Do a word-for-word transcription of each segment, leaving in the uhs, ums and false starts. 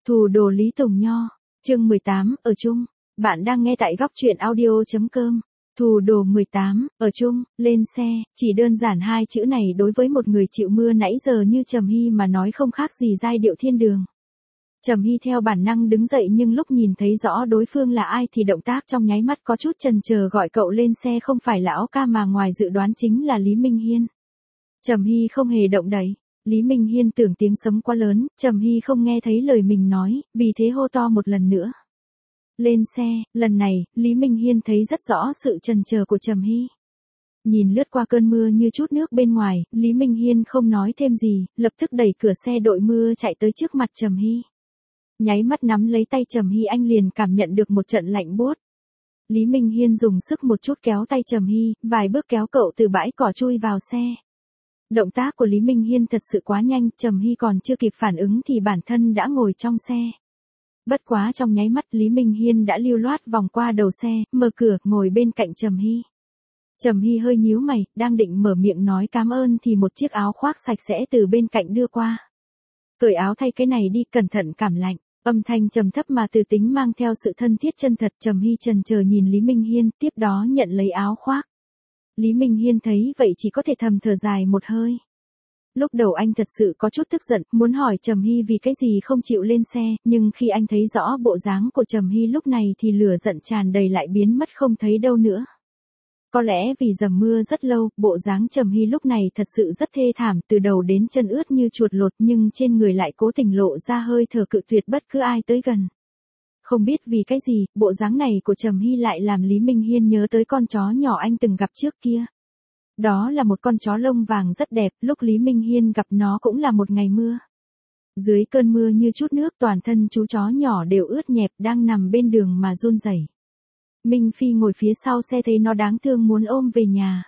Thù đồ Lý Tùng Nho, chương mười tám, ở chung. Bạn đang nghe tại góc truyện audio.com. Thù đồ mười tám, ở chung, lên xe, chỉ đơn giản hai chữ này đối với một người chịu mưa nãy giờ như Trầm Hy mà nói không khác gì giai điệu thiên đường. Trầm Hy theo bản năng đứng dậy nhưng lúc nhìn thấy rõ đối phương là ai thì động tác trong nháy mắt có chút chần chờ gọi cậu lên xe không phải lão ca mà ngoài dự đoán chính là Lý Minh Hiên. Trầm Hy không hề động đậy. Lý Minh Hiên tưởng tiếng sấm quá lớn, Trầm Hy không nghe thấy lời mình nói, vì thế hô to một lần nữa. Lên xe, lần này, Lý Minh Hiên thấy rất rõ sự chần chờ của Trầm Hy. Nhìn lướt qua cơn mưa như chút nước bên ngoài, Lý Minh Hiên không nói thêm gì, lập tức đẩy cửa xe đội mưa chạy tới trước mặt Trầm Hy. Nháy mắt nắm lấy tay Trầm Hy anh liền cảm nhận được một trận lạnh buốt. Lý Minh Hiên dùng sức một chút kéo tay Trầm Hy, vài bước kéo cậu từ bãi cỏ chui vào xe. Động tác của Lý Minh Hiên thật sự quá nhanh, Trầm Hy còn chưa kịp phản ứng thì bản thân đã ngồi trong xe. Bất quá trong nháy mắt Lý Minh Hiên đã lưu loát vòng qua đầu xe, mở cửa, ngồi bên cạnh Trầm Hy. Trầm Hy hơi nhíu mày, đang định mở miệng nói cảm ơn thì một chiếc áo khoác sạch sẽ từ bên cạnh đưa qua. Cởi áo thay cái này đi, cẩn thận cảm lạnh. Âm thanh trầm thấp mà từ tính mang theo sự thân thiết chân thật. Trầm Hy chần chờ nhìn Lý Minh Hiên, tiếp đó nhận lấy áo khoác. Lý Minh Hiên thấy vậy chỉ có thể thầm thở dài một hơi. Lúc đầu anh thật sự có chút tức giận, muốn hỏi Trầm Hy vì cái gì không chịu lên xe, nhưng khi anh thấy rõ bộ dáng của Trầm Hy lúc này thì lửa giận tràn đầy lại biến mất không thấy đâu nữa. Có lẽ vì dầm mưa rất lâu, bộ dáng Trầm Hy lúc này thật sự rất thê thảm, từ đầu đến chân ướt như chuột lột nhưng trên người lại cố tình lộ ra hơi thở cự tuyệt bất cứ ai tới gần. Không biết vì cái gì, bộ dáng này của Trầm Hy lại làm Lý Minh Hiên nhớ tới con chó nhỏ anh từng gặp trước kia. Đó là một con chó lông vàng rất đẹp, lúc Lý Minh Hiên gặp nó cũng là một ngày mưa. Dưới cơn mưa như chút nước toàn thân chú chó nhỏ đều ướt nhẹp đang nằm bên đường mà run rẩy. Minh Phi ngồi phía sau xe thấy nó đáng thương muốn ôm về nhà.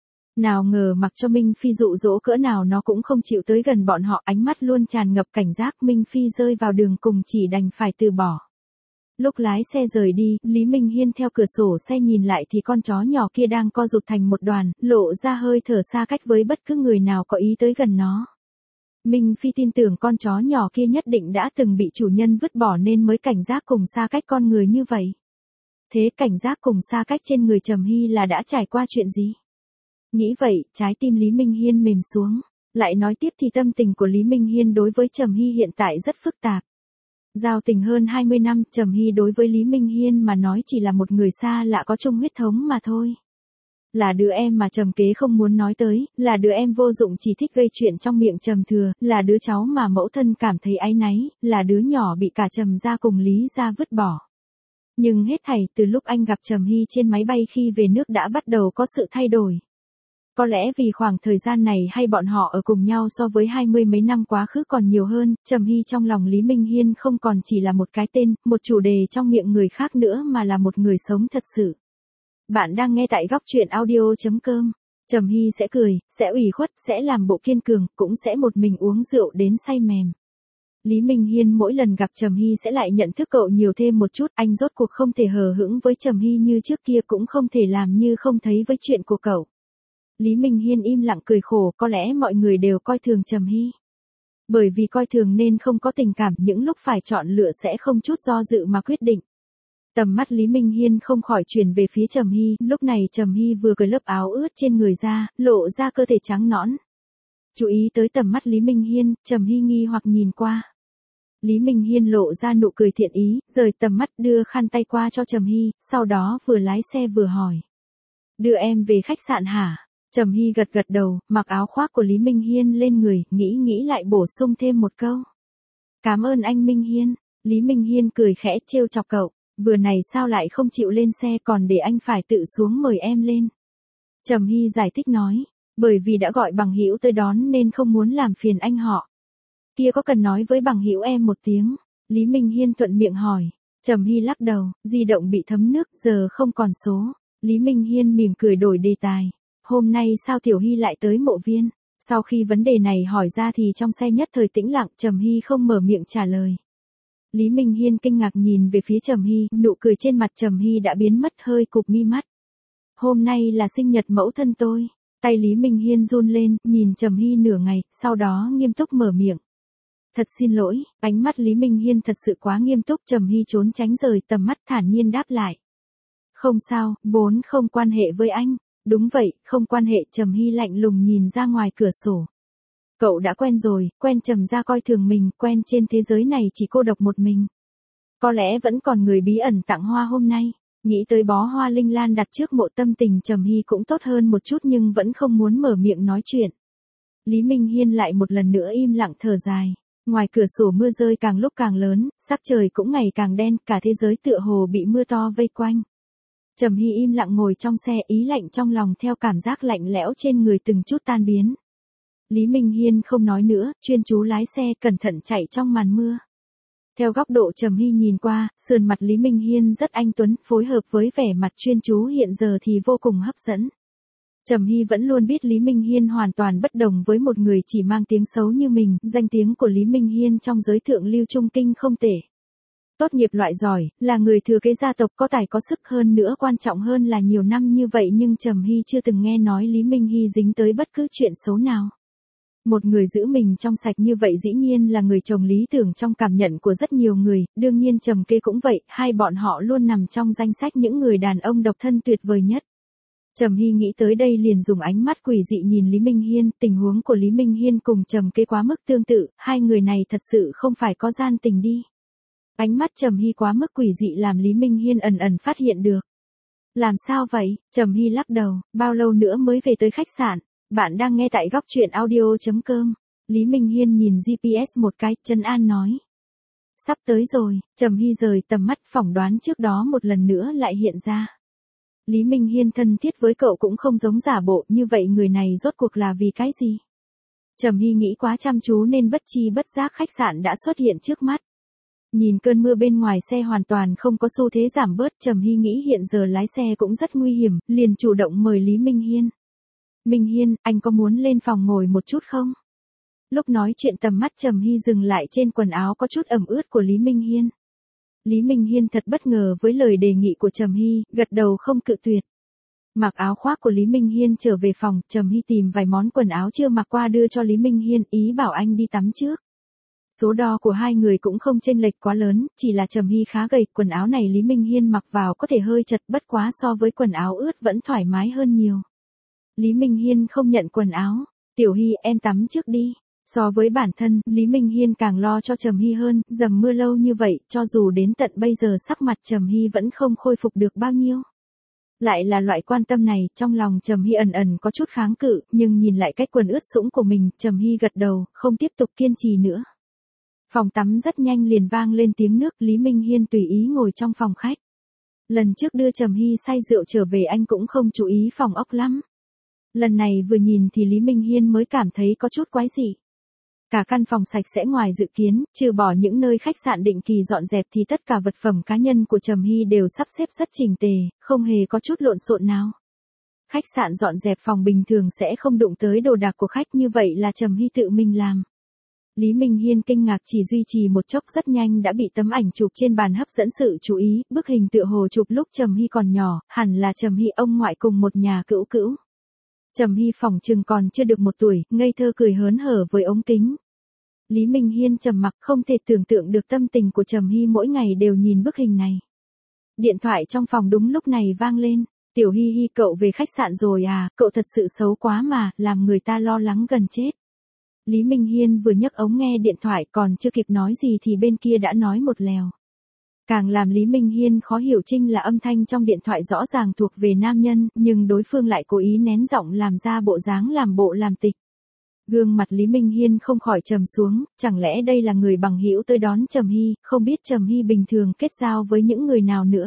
Nào ngờ mặc cho Minh Phi dụ dỗ cỡ nào nó cũng không chịu tới gần bọn họ, ánh mắt luôn tràn ngập cảnh giác. Minh Phi rơi vào đường cùng chỉ đành phải từ bỏ. Lúc lái xe rời đi, Lý Minh Hiên theo cửa sổ xe nhìn lại thì con chó nhỏ kia đang co rụt thành một đoàn, lộ ra hơi thở xa cách với bất cứ người nào có ý tới gần nó. Minh Phi tin tưởng con chó nhỏ kia nhất định đã từng bị chủ nhân vứt bỏ nên mới cảnh giác cùng xa cách con người như vậy. Thế cảnh giác cùng xa cách trên người Trầm Hy là đã trải qua chuyện gì? Nghĩ vậy, trái tim Lý Minh Hiên mềm xuống. Lại nói tiếp thì tâm tình của Lý Minh Hiên đối với Trầm Hy hiện tại rất phức tạp. Giao tình hơn hai mươi năm, Trầm Hy đối với Lý Minh Hiên mà nói chỉ là một người xa lạ có chung huyết thống mà thôi. Là đứa em mà Trầm Kế không muốn nói tới, là đứa em vô dụng chỉ thích gây chuyện trong miệng Trầm Thừa, là đứa cháu mà mẫu thân cảm thấy áy náy, là đứa nhỏ bị cả Trầm gia cùng Lý gia vứt bỏ. Nhưng hết thảy từ lúc anh gặp Trầm Hy trên máy bay khi về nước đã bắt đầu có sự thay đổi. Có lẽ vì khoảng thời gian này hay bọn họ ở cùng nhau so với hai mươi mấy năm quá khứ còn nhiều hơn, Trầm Hy trong lòng Lý Minh Hiên không còn chỉ là một cái tên, một chủ đề trong miệng người khác nữa mà là một người sống thật sự. Bạn đang nghe tại góc truyện audio.com. Trầm Hy sẽ cười, sẽ ủy khuất, sẽ làm bộ kiên cường, cũng sẽ một mình uống rượu đến say mềm. Lý Minh Hiên mỗi lần gặp Trầm Hy sẽ lại nhận thức cậu nhiều thêm một chút, anh rốt cuộc không thể hờ hững với Trầm Hy như trước kia cũng không thể làm như không thấy với chuyện của cậu. Lý Minh Hiên im lặng cười khổ, có lẽ mọi người đều coi thường Trầm Hy. Bởi vì coi thường nên không có tình cảm, những lúc phải chọn lựa sẽ không chút do dự mà quyết định. Tầm mắt Lý Minh Hiên không khỏi chuyển về phía Trầm Hy, lúc này Trầm Hy vừa cởi lớp áo ướt trên người ra, lộ ra cơ thể trắng nõn. Chú ý tới tầm mắt Lý Minh Hiên, Trầm Hy nghi hoặc nhìn qua. Lý Minh Hiên lộ ra nụ cười thiện ý, rời tầm mắt đưa khăn tay qua cho Trầm Hy, sau đó vừa lái xe vừa hỏi. Đưa em về khách sạn hả? Trầm Hy gật gật đầu, mặc áo khoác của Lý Minh Hiên lên người, nghĩ nghĩ lại bổ sung thêm một câu. Cảm ơn anh Minh Hiên. Lý Minh Hiên cười khẽ trêu chọc cậu, vừa này sao lại không chịu lên xe còn để anh phải tự xuống mời em lên. Trầm Hy giải thích nói, bởi vì đã gọi bằng hữu tới đón nên không muốn làm phiền anh họ. Kia có cần nói với bằng hữu em một tiếng? Lý Minh Hiên thuận miệng hỏi. Trầm Hy lắc đầu, di động bị thấm nước giờ không còn số. Lý Minh Hiên mỉm cười đổi đề tài. Hôm nay sao Tiểu Hy lại tới mộ viên? Sau khi vấn đề này hỏi ra thì trong xe nhất thời tĩnh lặng, Trầm Hy không mở miệng trả lời. Lý Minh Hiên kinh ngạc nhìn về phía Trầm Hy, nụ cười trên mặt Trầm Hy đã biến mất hơi cụp mi mắt. Hôm nay là sinh nhật mẫu thân tôi. Tay Lý Minh Hiên run lên, nhìn Trầm Hy nửa ngày, sau đó nghiêm túc mở miệng. Thật xin lỗi, ánh mắt Lý Minh Hiên thật sự quá nghiêm túc. Trầm Hy trốn tránh rời tầm mắt thản nhiên đáp lại. Không sao, vốn không quan hệ với anh. Đúng vậy, không quan hệ. Trầm Hy lạnh lùng nhìn ra ngoài cửa sổ. Cậu đã quen rồi, quen Trầm gia coi thường mình, quen trên thế giới này chỉ cô độc một mình. Có lẽ vẫn còn người bí ẩn tặng hoa hôm nay. Nghĩ tới bó hoa linh lan đặt trước mộ, tâm tình Trầm Hy cũng tốt hơn một chút nhưng vẫn không muốn mở miệng nói chuyện. Lý Minh Hiên lại một lần nữa im lặng thở dài. Ngoài cửa sổ mưa rơi càng lúc càng lớn, sắc trời cũng ngày càng đen, cả thế giới tựa hồ bị mưa to vây quanh. Trầm Hy im lặng ngồi trong xe, ý lạnh trong lòng theo cảm giác lạnh lẽo trên người từng chút tan biến. Lý Minh Hiên không nói nữa, chuyên chú lái xe cẩn thận chạy trong màn mưa. Theo góc độ Trầm Hy nhìn qua, sườn mặt Lý Minh Hiên rất anh tuấn, phối hợp với vẻ mặt chuyên chú hiện giờ thì vô cùng hấp dẫn. Trầm Hy vẫn luôn biết Lý Minh Hiên hoàn toàn bất đồng với một người chỉ mang tiếng xấu như mình, danh tiếng của Lý Minh Hiên trong giới thượng lưu trung kinh không tệ. Tốt nghiệp loại giỏi, là người thừa kế gia tộc có tài có sức, hơn nữa quan trọng hơn là nhiều năm như vậy nhưng Trầm Hy chưa từng nghe nói Lý Minh Hy dính tới bất cứ chuyện xấu nào. Một người giữ mình trong sạch như vậy dĩ nhiên là người chồng lý tưởng trong cảm nhận của rất nhiều người, đương nhiên Trầm Kê cũng vậy, hai bọn họ luôn nằm trong danh sách những người đàn ông độc thân tuyệt vời nhất. Trầm Hy nghĩ tới đây liền dùng ánh mắt quỷ dị nhìn Lý Minh Hiên, tình huống của Lý Minh Hiên cùng Trầm Kê quá mức tương tự, hai người này thật sự không phải có gian tình đi. Ánh mắt Trầm Hy quá mức quỷ dị làm Lý Minh Hiên ẩn ẩn phát hiện được. Làm sao vậy? Trầm Hy lắc đầu, bao lâu nữa mới về tới khách sạn? Bạn đang nghe tại góc truyện audio chấm com. Lý Minh Hiên nhìn giê pê ét một cái, trấn an nói. Sắp tới rồi. Trầm Hy rời tầm mắt, phỏng đoán trước đó một lần nữa lại hiện ra. Lý Minh Hiên thân thiết với cậu cũng không giống giả bộ, như vậy người này rốt cuộc là vì cái gì? Trầm Hy nghĩ quá chăm chú nên bất chi bất giác khách sạn đã xuất hiện trước mắt. Nhìn cơn mưa bên ngoài xe hoàn toàn không có xu thế giảm bớt, Trầm Hy nghĩ hiện giờ lái xe cũng rất nguy hiểm, liền chủ động mời Lý Minh Hiên. Minh Hiên, anh có muốn lên phòng ngồi một chút không? Lúc nói chuyện tầm mắt Trầm Hy dừng lại trên quần áo có chút ẩm ướt của Lý Minh Hiên. Lý Minh Hiên thật bất ngờ với lời đề nghị của Trầm Hy, gật đầu không cự tuyệt. Mặc áo khoác của Lý Minh Hiên trở về phòng, Trầm Hy tìm vài món quần áo chưa mặc qua đưa cho Lý Minh Hiên, ý bảo anh đi tắm trước. Số đo của hai người cũng không chênh lệch quá lớn, chỉ là Trầm Hy khá gầy, quần áo này Lý Minh Hiên mặc vào có thể hơi chật, bất quá so với quần áo ướt vẫn thoải mái hơn nhiều. Lý Minh Hiên không nhận quần áo. Tiểu Hy, em tắm trước đi. So với bản thân, Lý Minh Hiên càng lo cho Trầm Hy hơn, dầm mưa lâu như vậy, cho dù đến tận bây giờ sắc mặt Trầm Hy vẫn không khôi phục được bao nhiêu. Lại là loại quan tâm này, trong lòng Trầm Hy ẩn ẩn có chút kháng cự, nhưng nhìn lại cách quần ướt sũng của mình, Trầm Hy gật đầu, không tiếp tục kiên trì nữa. Phòng tắm rất nhanh liền vang lên tiếng nước, Lý Minh Hiên tùy ý ngồi trong phòng khách. Lần trước đưa Trầm Hy say rượu trở về anh cũng không chú ý phòng ốc lắm. Lần này vừa nhìn thì Lý Minh Hiên mới cảm thấy có chút quái dị. Cả căn phòng sạch sẽ ngoài dự kiến, trừ bỏ những nơi khách sạn định kỳ dọn dẹp thì tất cả vật phẩm cá nhân của Trầm Hy đều sắp xếp rất chỉnh tề, không hề có chút lộn xộn nào. Khách sạn dọn dẹp phòng bình thường sẽ không đụng tới đồ đạc của khách, như vậy là Trầm Hy tự mình làm. Lý Minh Hiên kinh ngạc chỉ duy trì một chốc rất nhanh đã bị tấm ảnh chụp trên bàn hấp dẫn sự chú ý, bức hình tựa hồ chụp lúc Trầm Hy còn nhỏ, hẳn là Trầm Hy ông ngoại cùng một nhà cữu cữu. Trầm Hy phỏng chừng còn chưa được một tuổi, ngây thơ cười hớn hở với ống kính. Lý Minh Hiên trầm mặc, không thể tưởng tượng được tâm tình của Trầm Hy mỗi ngày đều nhìn bức hình này. Điện thoại trong phòng đúng lúc này vang lên. Tiểu Hy Hy, cậu về khách sạn rồi à, cậu thật sự xấu quá mà, làm người ta lo lắng gần chết. Lý Minh Hiên vừa nhấc ống nghe điện thoại còn chưa kịp nói gì thì bên kia đã nói một lèo. Càng làm Lý Minh Hiên khó hiểu chính là âm thanh trong điện thoại rõ ràng thuộc về nam nhân, nhưng đối phương lại cố ý nén giọng làm ra bộ dáng làm bộ làm tịch. Gương mặt Lý Minh Hiên không khỏi trầm xuống, chẳng lẽ đây là người bằng hữu tới đón Trầm Hy, không biết Trầm Hy bình thường kết giao với những người nào nữa.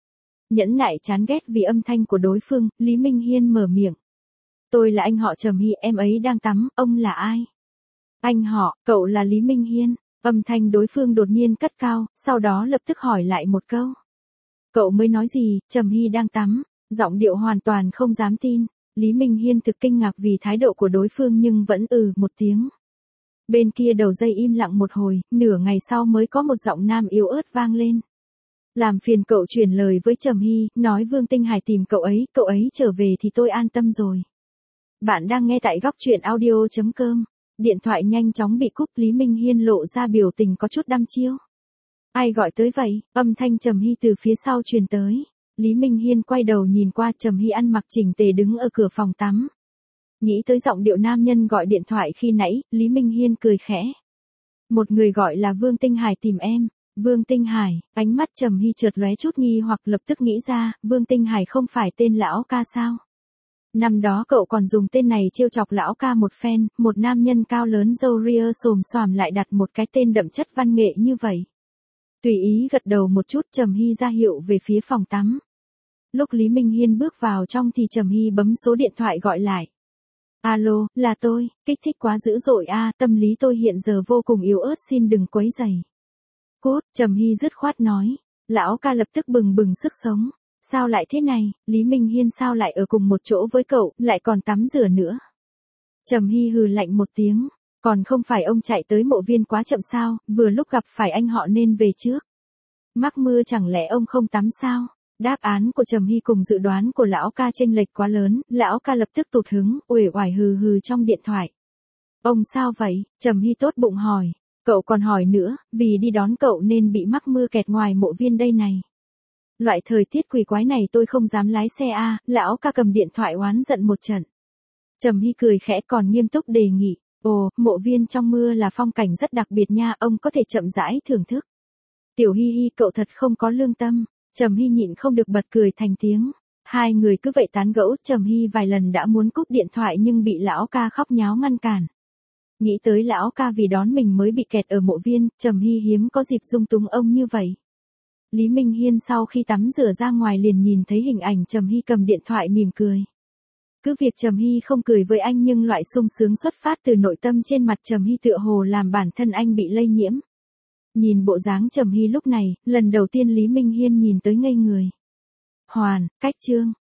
Nhẫn nại chán ghét vì âm thanh của đối phương, Lý Minh Hiên mở miệng. Tôi là anh họ Trầm Hy, em ấy đang tắm, ông là ai? Anh họ, cậu là Lý Minh Hiên. Âm thanh đối phương đột nhiên cất cao, sau đó lập tức hỏi lại một câu. Cậu mới nói gì, Trầm Hy đang tắm, giọng điệu hoàn toàn không dám tin. Lý Minh Hiên thực kinh ngạc vì thái độ của đối phương nhưng vẫn ừ một tiếng. Bên kia đầu dây im lặng một hồi, nửa ngày sau mới có một giọng nam yếu ớt vang lên. Làm phiền cậu truyền lời với Trầm Hy, nói Vương Tinh Hải tìm cậu ấy, cậu ấy trở về thì tôi an tâm rồi. Bạn đang nghe tại góc truyện audio chấm com. Điện thoại nhanh chóng bị cúp, Lý Minh Hiên lộ ra biểu tình có chút đăm chiêu. Ai gọi tới vậy? Âm thanh Trầm Hy từ phía sau truyền tới. Lý Minh Hiên quay đầu nhìn qua, Trầm Hy ăn mặc chỉnh tề đứng ở cửa phòng tắm. Nghĩ tới giọng điệu nam nhân gọi điện thoại khi nãy, Lý Minh Hiên cười khẽ. Một người gọi là Vương Tinh Hải tìm em. Vương Tinh Hải, ánh mắt Trầm Hy chợt lóe chút nghi hoặc, lập tức nghĩ ra, Vương Tinh Hải không phải tên lão ca sao? Năm đó cậu còn dùng tên này trêu chọc lão ca một phen, một nam nhân cao lớn râu ria xồm xoàm lại đặt một cái tên đậm chất văn nghệ như vậy. Tùy ý gật đầu một chút, Trầm Hy ra hiệu về phía phòng tắm. Lúc Lý Minh Hiên bước vào trong thì Trầm Hy bấm số điện thoại gọi lại. Alo, là tôi, kích thích quá dữ dội a, tâm lý tôi hiện giờ vô cùng yếu ớt, xin đừng quấy rầy. Cút, Trầm Hy dứt khoát nói. Lão ca lập tức bừng bừng sức sống. Sao lại thế này, Lý Minh Hiên sao lại ở cùng một chỗ với cậu, lại còn tắm rửa nữa. Trầm Hy hừ lạnh một tiếng. Còn không phải ông chạy tới mộ viên quá chậm sao, vừa lúc gặp phải anh họ nên về trước. Mắc mưa chẳng lẽ ông không tắm sao? Đáp án của Trầm Hy cùng dự đoán của lão ca chênh lệch quá lớn, lão ca lập tức tụt hứng, uể oải hừ hừ trong điện thoại. Ông sao vậy? Trầm Hy tốt bụng hỏi. Cậu còn hỏi nữa, vì đi đón cậu nên bị mắc mưa kẹt ngoài mộ viên đây này. Loại thời tiết quỷ quái này tôi không dám lái xe a, à, lão ca cầm điện thoại oán giận một trận. Trầm Hy cười khẽ còn nghiêm túc đề nghị. Ồ, mộ viên trong mưa là phong cảnh rất đặc biệt nha, ông có thể chậm rãi thưởng thức. Tiểu Hi Hi, cậu thật không có lương tâm. Trầm Hy nhịn không được bật cười thành tiếng. Hai người cứ vậy tán gẫu, Trầm Hy vài lần đã muốn cúp điện thoại nhưng bị lão ca khóc nháo ngăn cản. Nghĩ tới lão ca vì đón mình mới bị kẹt ở mộ viên, Trầm Hy hiếm có dịp dung túng ông như vậy. Lý Minh Hiên sau khi tắm rửa ra ngoài liền nhìn thấy hình ảnh Trầm Hy cầm điện thoại mỉm cười. Cứ việc Trầm Hy không cười với anh nhưng loại sung sướng xuất phát từ nội tâm trên mặt Trầm Hy tựa hồ làm bản thân anh bị lây nhiễm. Nhìn bộ dáng Trầm Hy lúc này, lần đầu tiên Lý Minh Hiên nhìn tới ngây người. Hoàn, cách chương.